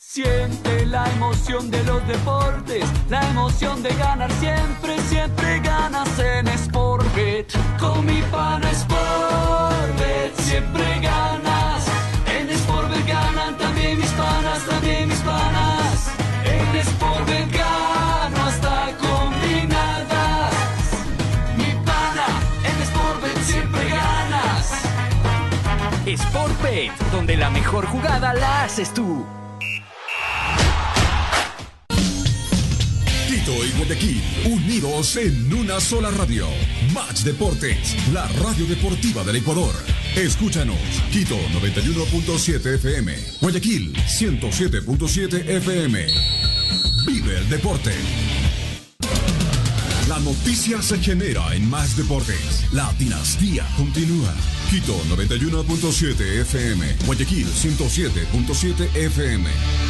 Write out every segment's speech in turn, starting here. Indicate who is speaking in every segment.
Speaker 1: Siente la emoción de los deportes, la emoción de ganar siempre, siempre ganas en Sportbet. Con mi pana Sportbet siempre ganas. En Sportbet ganan también mis panas, también mis panas. En Sportbet gano hasta combinadas. Mi pana, en Sportbet siempre ganas.
Speaker 2: Sportbet, donde la mejor jugada la haces tú.
Speaker 3: Y Guayaquil, unidos en una sola radio. Match Deportes, la radio deportiva del Ecuador. Escúchanos, Quito 91.7 FM, Guayaquil 107.7 FM. Vive el deporte. La noticia se genera en Match Deportes. La dinastía continúa. Quito 91.7 FM, Guayaquil 107.7 FM.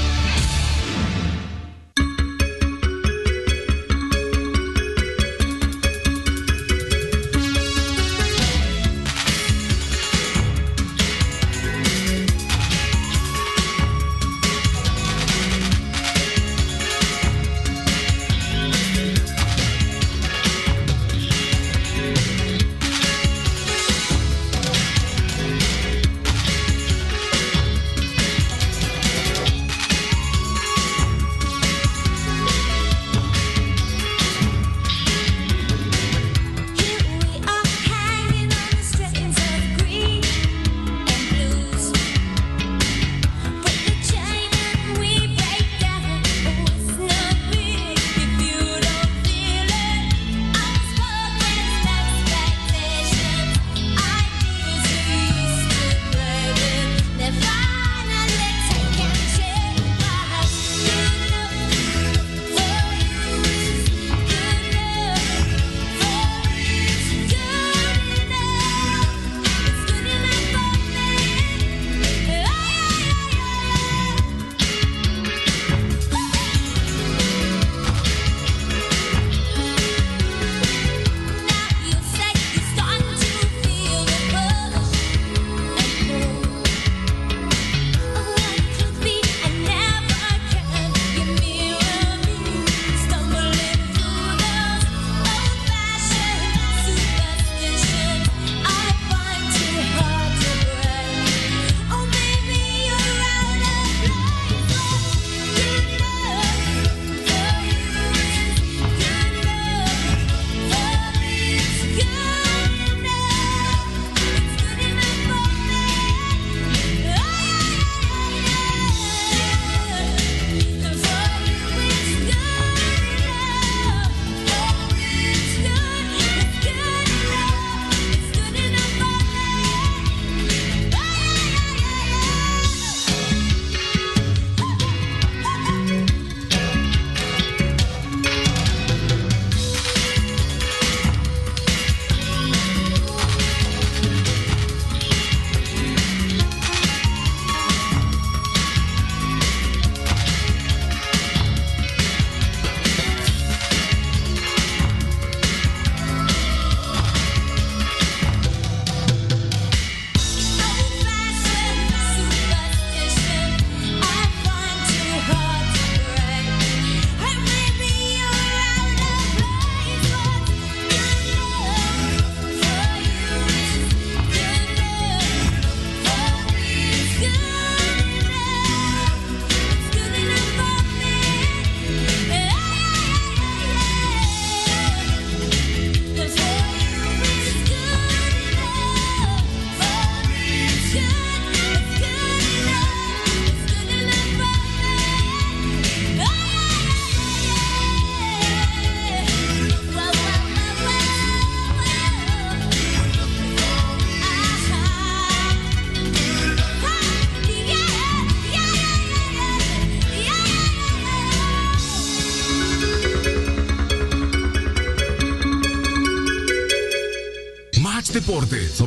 Speaker 3: Deportes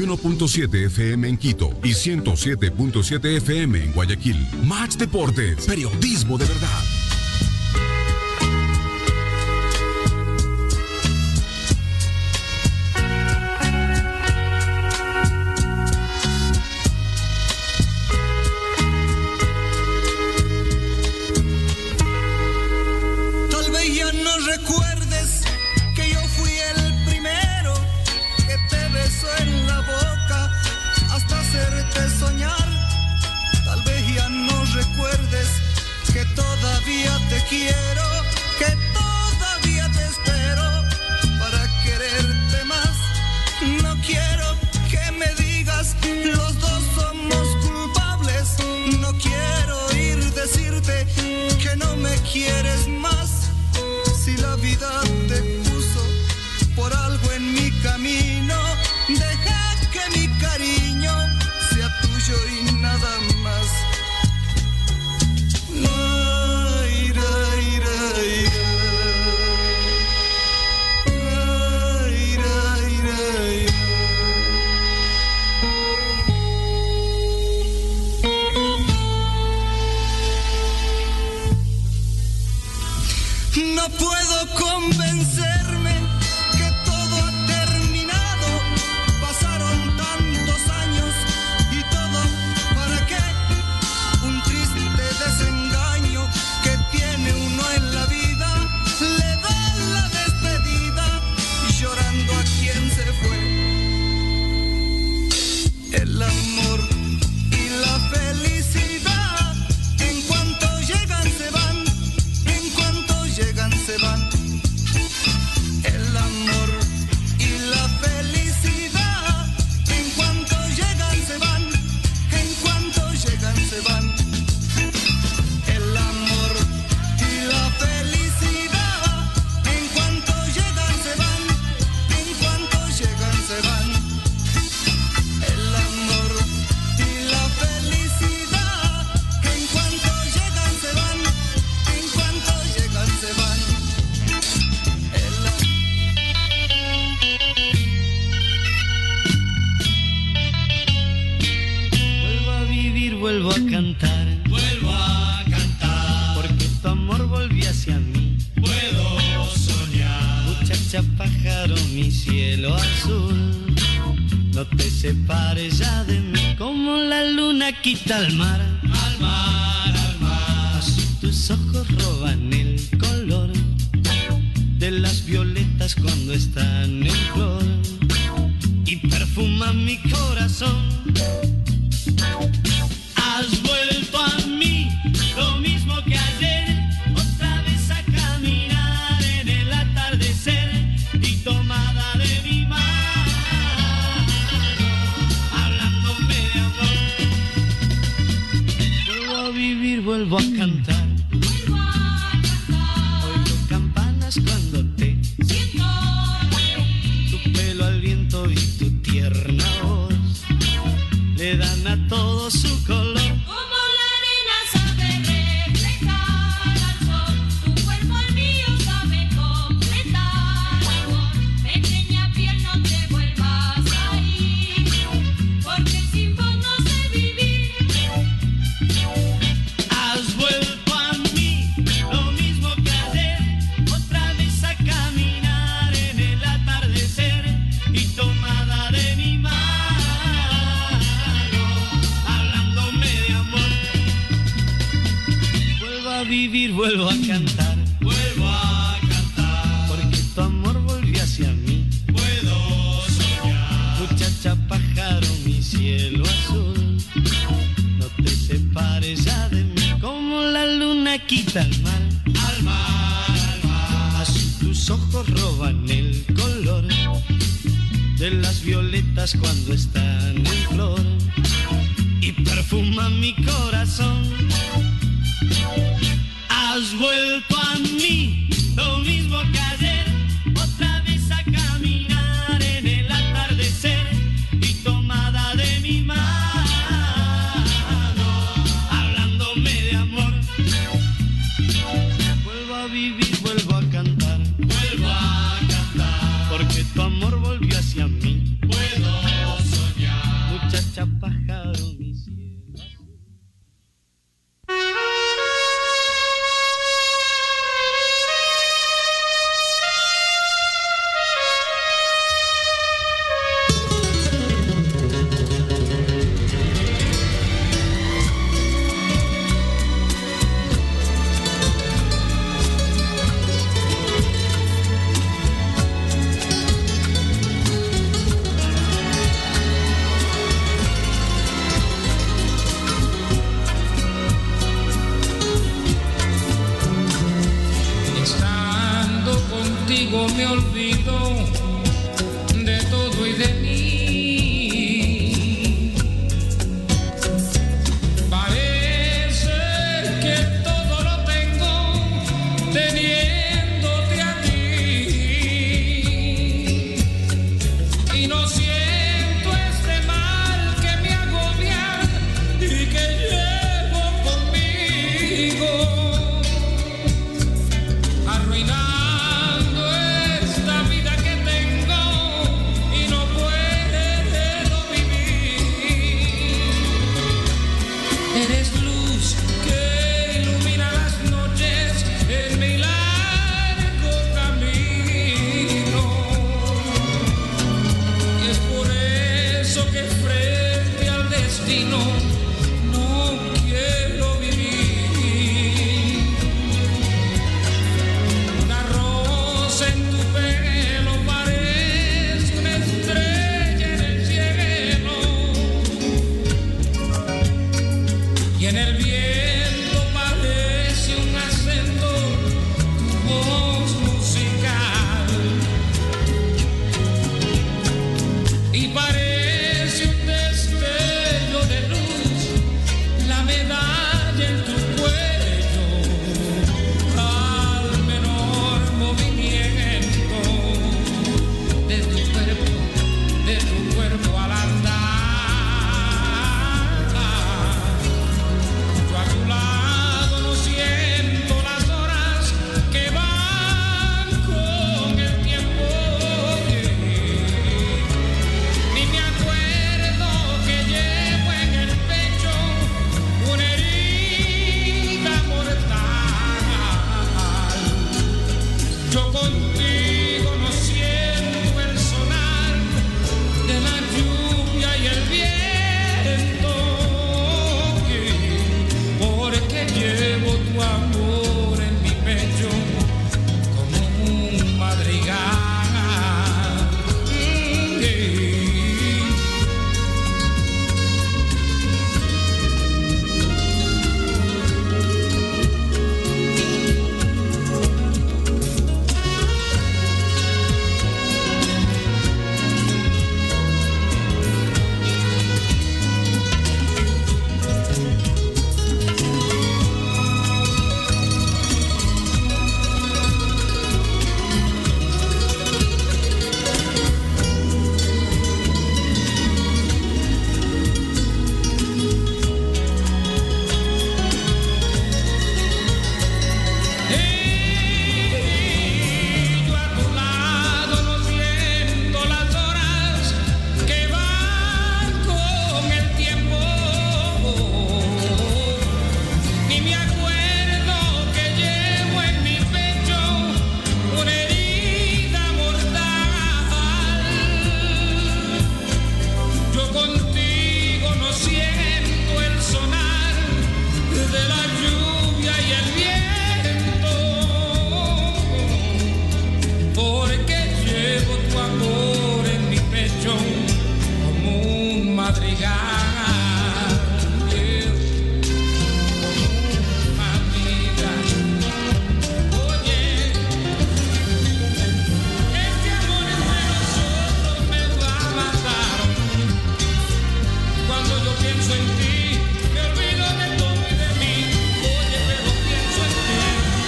Speaker 3: 91.7 FM en Quito y 107.7 FM en Guayaquil. Match Deportes, periodismo de verdad.
Speaker 4: quieres más, si la vida te puso por algo en mi camino, deja que mi cariño sea tuyo y nada más. Ay, ay, ay, ay, ay, ay. No puedo convencerme que todo ha terminado. Pasaron tantos años y todo para qué. Un triste desengaño que tiene uno en la vida, le da la despedida llorando a quien se fue. El amor y la felicidad en cuanto llegan se van, en cuanto llegan se van. El amor y la felicidad en cuanto llegan se van, en cuanto llegan se van. El amor y la felicidad en cuanto llegan se van, en cuanto llegan se van. El amor y la felicidad en cuanto llegan se van, en cuanto llegan se van.
Speaker 5: Vuelvo a vivir, vuelvo a cantar, porque tu amor volvió hacia mí.
Speaker 6: Puedo soñar.
Speaker 5: Muchacha pájaro, mi cielo azul, no te separes ya de mí, como la luna quita al mar.
Speaker 6: Al mar, al mar.
Speaker 5: Así tus ojos roban el color de las violetas cuando están en flor y perfuman mi corazón. Has vuelto a mí, lo mismo que ayer, otra vez a caminar en el atardecer y tomada de mi mano, hablándome de amor. Vuelvo a vivir, vuelvo a cantar. Oigo campanas cuando te siento, tu pelo al viento y tu tierna voz le dan a todo su color.
Speaker 6: Como la arena sabe reflejar al sol, tu cuerpo al mío sabe completar. Amor, pequeña piel, no te vuelvas a ir, porque sin vos no sé vivir.
Speaker 5: Has vuelto a mí, lo mismo que ayer, otra vez a caminar en el atardecer y tomada de mi mano, hablándome de amor. Vuelvo a vivir, vuelvo a cantar, porque tu amor volvió hacia mí.
Speaker 6: Puedo soñar.
Speaker 5: Muchacha pájaro, mi cielo azul, no te separes ya de mí, como la luna quita al mar.
Speaker 6: Al mar, al mar.
Speaker 5: Así tus ojos roban el color de las violetas cuando están en flor y perfuman mi corazón. Has vuelto a mí, lo mismo que ayer, otra vez a caminar en el atardecer y tomada de mi mano, hablándome de amor. Vuelvo a vivir, vuelvo a cantar, porque tu amor volvió hacia mí.
Speaker 6: Puedo soñar.
Speaker 5: Muchacha pájaro, mi cielo.
Speaker 7: contigo me olvido de todo y de mí. Parece que todo lo tengo contigo, arruinando esta vida que tengo y no puedo vivir. Eres luz que ilumina las noches en mi largo camino, y es por eso que frente al destino no quiero vivir. Una rosa en tu pelo parece una estrella en el cielo, y en el viento parece un acento tu voz musical, y parece un destello de luz la medalla en tu cuello al menor movimiento de tu cuerpo al andar. Yo a tu lado no siento las horas que van con el tiempo, ni me acuerdo que llevo en el pecho una herida mortal. Yo contigo no siento el sonar de la lluvia y el viento, porque llevo tu amor en mi pecho como un madrigal. Yo a tu lado no siento las horas que van con el tiempo, ni me acuerdo que llevo en mi pecho una herida mortal. Yo contigo no siento el sonar de la lluvia y el viento, porque llevo tu amor en mi pecho como un madrigal, amiga. Oye, este amor entre nosotros me va a matar. Cuando yo pienso en ti, me olvido de todo y de mí. Oye, pero pienso en ti.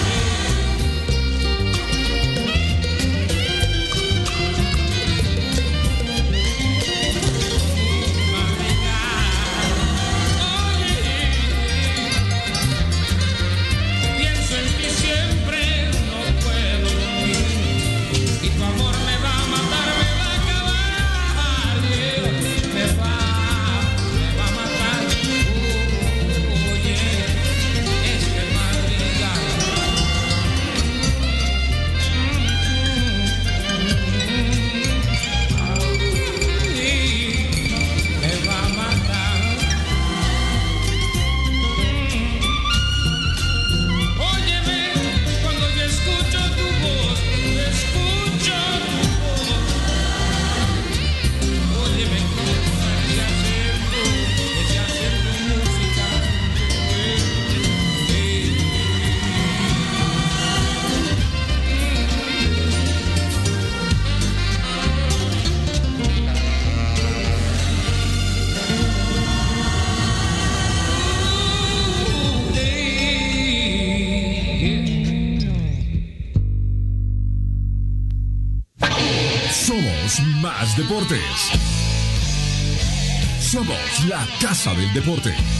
Speaker 7: Pienso en ti siempre, no puedo dormir, y tu amor me va a matar, me va a acabar, me va a matar. Oye, este madrigal me va a matar. Óyeme, cuando yo escucho tu voz, óyeme, ese acento musical.
Speaker 3: Somos Más Deportes. Somos la casa del deporte.